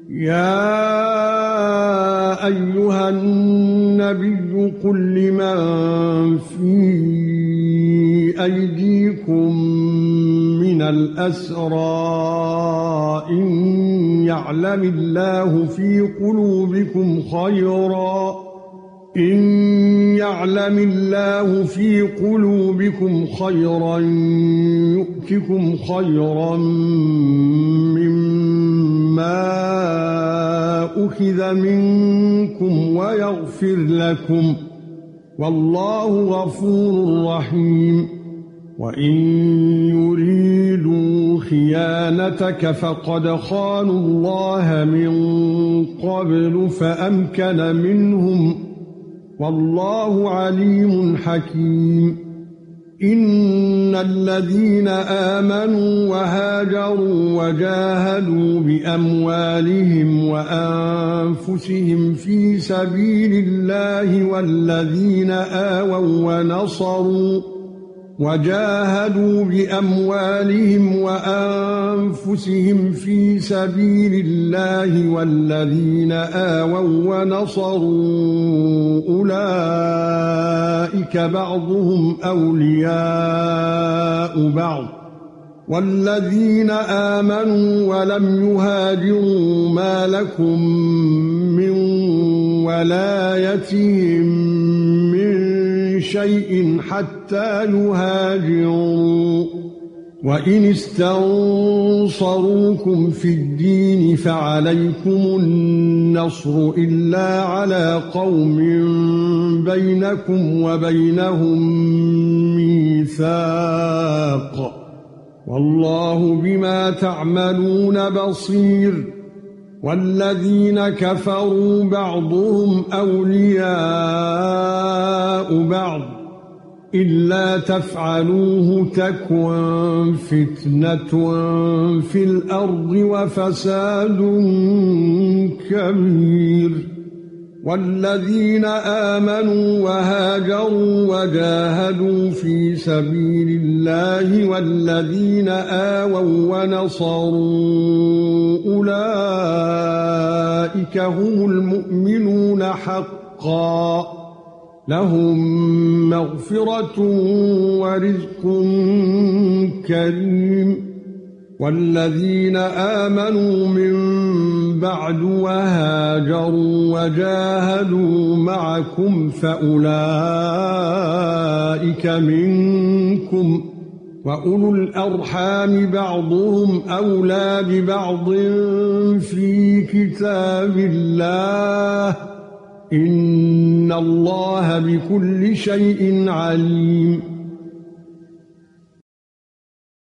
يا ايها النبي قل لمن في ايديكم من الاسرى ان يعلم الله في قلوبكم خيرا يؤتكم خيرا مما أخذ منكم ويغفر لكم والله غفور رحيم. وإن يريدوا خيانتك فقد خانوا الله من قبل فأمكن منهم والله عليم حكيم. إن الذين آمنوا وهاجروا وجاهدوا بأموالهم وأنفسهم في سبيل الله والذين آووا ونصروا أولئك بعضهم أولياء بعض والذين آمنوا ولم يهاجروا ما لكم من ولايتهم من شيء حتى يهاجروا. وإن استنصروكم في الدين فعليكم النصر إلا على قوم بينكم وبينهم ميثاق والله بما تعملون بصير. والذين كفروا بعضهم أولياء بعض إلا تفعلوه تكن فتنة في الأرض وفساد كبير. والذين آمنوا وهاجروا وجاهدوا في سبيل الله والذين آووا ونصروا أولئك هم المؤمنون حقا لهم مغفرة ورزق كريم. والذين آمنوا من بعد وهاجروا وجاهدوا معكم فأولئك منكم وأولو الأرحام بعضهم أولى ببعض في كتاب الله إن الله بكل شيء عليم.